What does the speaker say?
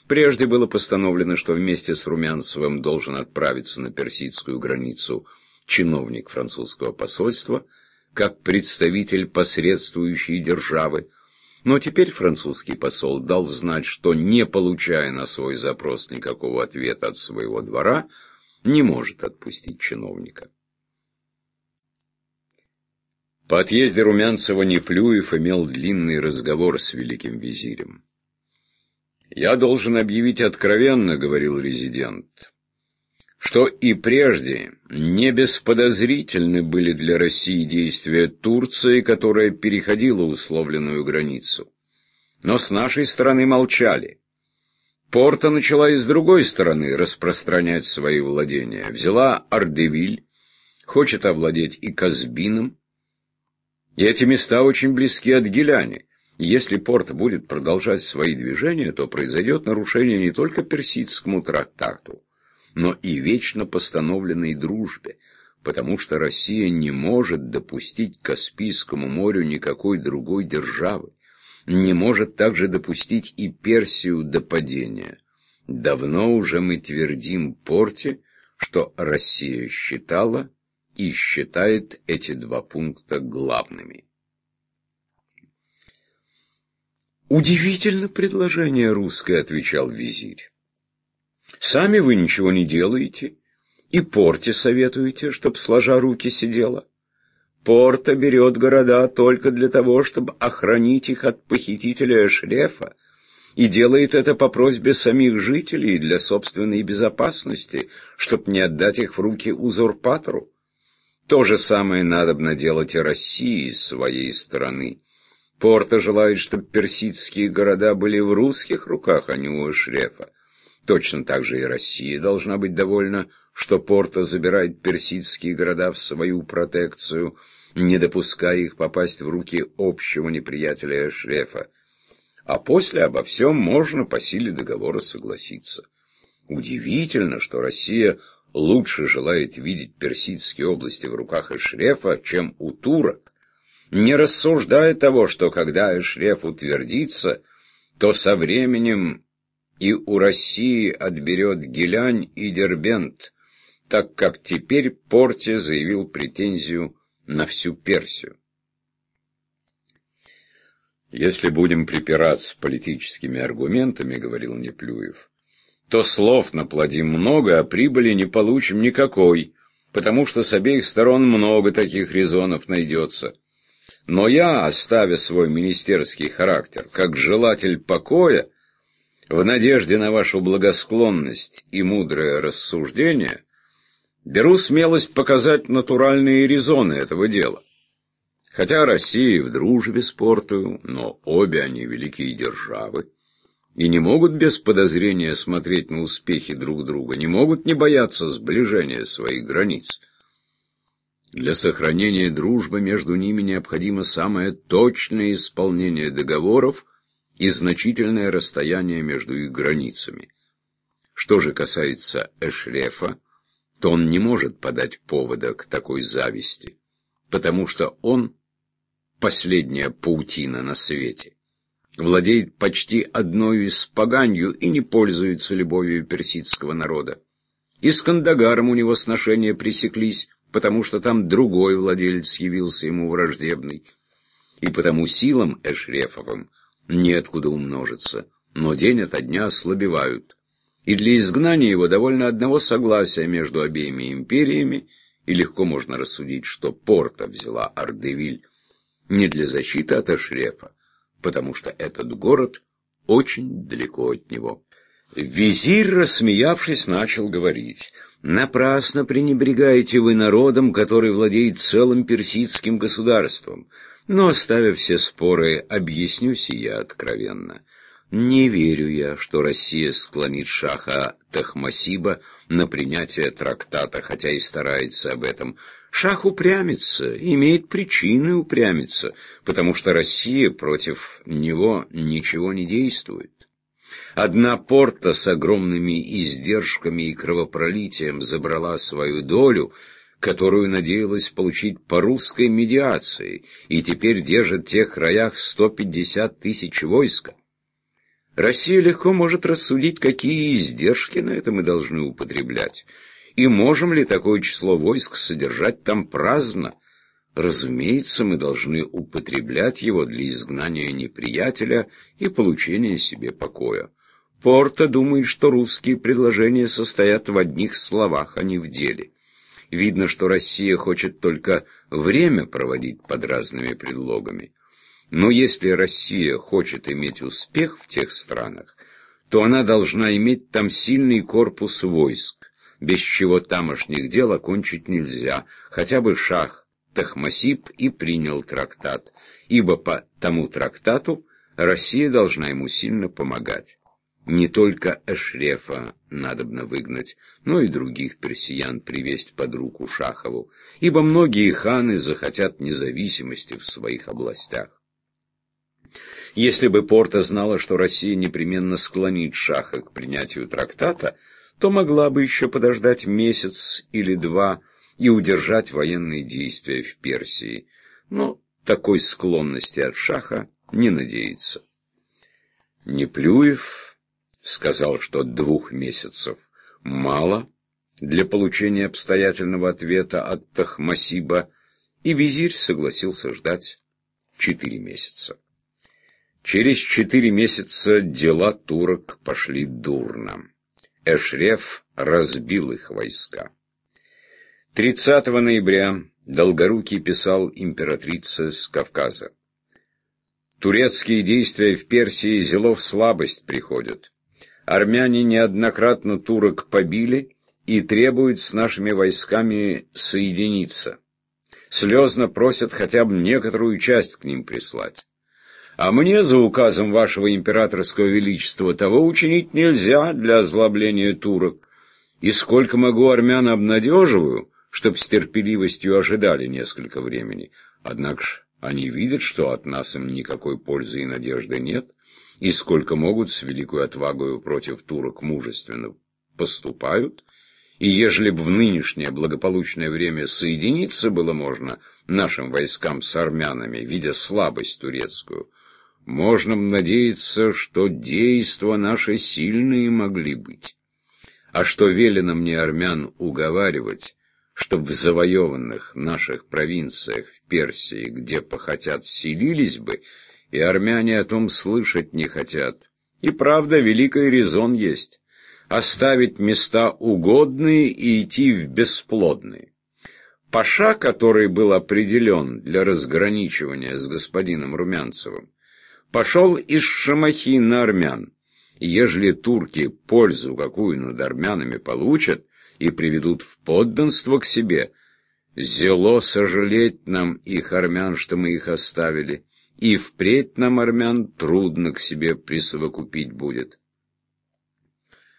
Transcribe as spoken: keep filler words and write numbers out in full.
Прежде было постановлено, что вместе с Румянцевым должен отправиться на персидскую границу чиновник французского посольства, как представитель посредствующей державы. Но теперь французский посол дал знать, что, не получая на свой запрос никакого ответа от своего двора, не может отпустить чиновника. По отъезде Румянцева Неплюев имел длинный разговор с великим визирем. «Я должен объявить откровенно, — говорил резидент, — что и прежде не бесподозрительны были для России действия Турции, которая переходила условленную границу. Но с нашей стороны молчали. Порта начала и с другой стороны распространять свои владения. Взяла Ардевиль, хочет овладеть и Казбином. И эти места очень близки от Гиляни. Если порт будет продолжать свои движения, то произойдет нарушение не только Персидскому трактату, но и вечно постановленной дружбе, потому что Россия не может допустить к Каспийскому морю никакой другой державы, не может также допустить и Персию до падения. Давно уже мы твердим порте, что Россия считала и считает эти два пункта главными». «Удивительно предложение русское, — отвечал визирь. Сами вы ничего не делаете, и порте советуете, чтоб сложа руки сидела. Порта берет города только для того, чтобы охранить их от похитителя Эшрефа, и делает это по просьбе самих жителей для собственной безопасности, чтоб не отдать их в руки узурпатору. То же самое надобно делать и России с своей стороны. Порта желает, чтобы персидские города были в русских руках, а не у Эшрефа. Точно так же и Россия должна быть довольна, что Порта забирает персидские города в свою протекцию, не допуская их попасть в руки общего неприятеля Эшрефа. А после обо всем можно по силе договора согласиться. Удивительно, что Россия лучше желает видеть персидские области в руках Эшрефа, чем у турок, не рассуждая того, что когда Эшреф утвердится, то со временем и у России отберет Гилянь и Дербент, так как теперь Порте заявил претензию на всю Персию. «Если будем припираться политическими аргументами, — говорил Неплюев, — то слов наплодим много, а прибыли не получим никакой, потому что с обеих сторон много таких резонов найдется. Но я, оставя свой министерский характер, как желатель покоя, в надежде на вашу благосклонность и мудрое рассуждение, беру смелость показать натуральные резоны этого дела. Хотя Россия в дружбе с Портою, но обе они великие державы, и не могут без подозрения смотреть на успехи друг друга, не могут не бояться сближения своих границ. Для сохранения дружбы между ними необходимо самое точное исполнение договоров и значительное расстояние между их границами. Что же касается Эшрефа, то он не может подать повода к такой зависти, потому что он — последняя паутина на свете, владеет почти одною испоганью и не пользуется любовью персидского народа. И с Кандагаром у него сношения пресеклись, потому что там другой владелец явился ему враждебный, и потому силам Эшрефовым неоткуда умножиться, но день ото дня ослабевают, и для изгнания его довольно одного согласия между обеими империями, и легко можно рассудить, что Порта взяла Ардевиль не для защиты от Эшрефа, потому что этот город очень далеко от него. Визирь, рассмеявшись, начал говорить: «Напрасно пренебрегаете вы народом, который владеет целым персидским государством. Но, оставив все споры, объясню сия откровенно. Не верю я, что Россия склонит шаха Тахмасиба на принятие трактата, хотя и старается об этом. Шах упрямится, имеет причины упрямиться, потому что Россия против него ничего не действует. Одна Порта с огромными издержками и кровопролитием забрала свою долю, которую надеялась получить по русской медиации, и теперь держит в тех краях сто пятьдесят тысяч войска. Россия легко может рассудить, какие издержки на это мы должны употреблять, и можем ли такое число войск содержать там праздно. Разумеется, мы должны употреблять его для изгнания неприятеля и получения себе покоя. Порто думает, что русские предложения состоят в одних словах, а не в деле. Видно, что Россия хочет только время проводить под разными предлогами. Но если Россия хочет иметь успех в тех странах, то она должна иметь там сильный корпус войск, без чего тамошних дел окончить нельзя. Хотя бы шах Тахмасиб и принял трактат, ибо по тому трактату Россия должна ему сильно помогать. Не только Эшрефа надобно выгнать, но и других персиян привезть под руку Шахову, ибо многие ханы захотят независимости в своих областях. Если бы Порто знала, что Россия непременно склонит Шаха к принятию трактата, то могла бы еще подождать месяц или два и удержать военные действия в Персии. Но такой склонности от Шаха не надеется. Неплюев сказал, что двух месяцев мало для получения обстоятельного ответа от Тахмасиба, и визирь согласился ждать четыре месяца. Через четыре месяца дела турок пошли дурно. Эшреф разбил их войска. тридцатого ноября Долгорукий писал императрице с Кавказа: «Турецкие действия в Персии зело в слабость приходят. Армяне неоднократно турок побили и требуют с нашими войсками соединиться. Слезно просят хотя бы некоторую часть к ним прислать. А мне, за указом вашего императорского величества, того учинить нельзя для озлобления турок. И сколько могу армян обнадеживаю, чтоб с терпеливостью ожидали несколько времени. Однако ж они видят, что от нас им никакой пользы и надежды нет, и сколько могут с великой отвагою против турок мужественно поступают, и ежели б в нынешнее благополучное время соединиться было можно нашим войскам с армянами, видя слабость турецкую, можно надеяться, что действа наши сильные могли быть. А что велено мне армян уговаривать, чтоб в завоеванных наших провинциях в Персии, где похотят, селились бы, и армяне о том слышать не хотят. И правда, великий резон есть — оставить места угодные и идти в бесплодные. Паша, который был определен для разграничивания с господином Румянцевым, пошел из Шамахи на армян, и ежели турки пользу какую над армянами получат и приведут в подданство к себе, зело сожалеть нам их армян, что мы их оставили, и впредь нам армян трудно к себе присовокупить будет.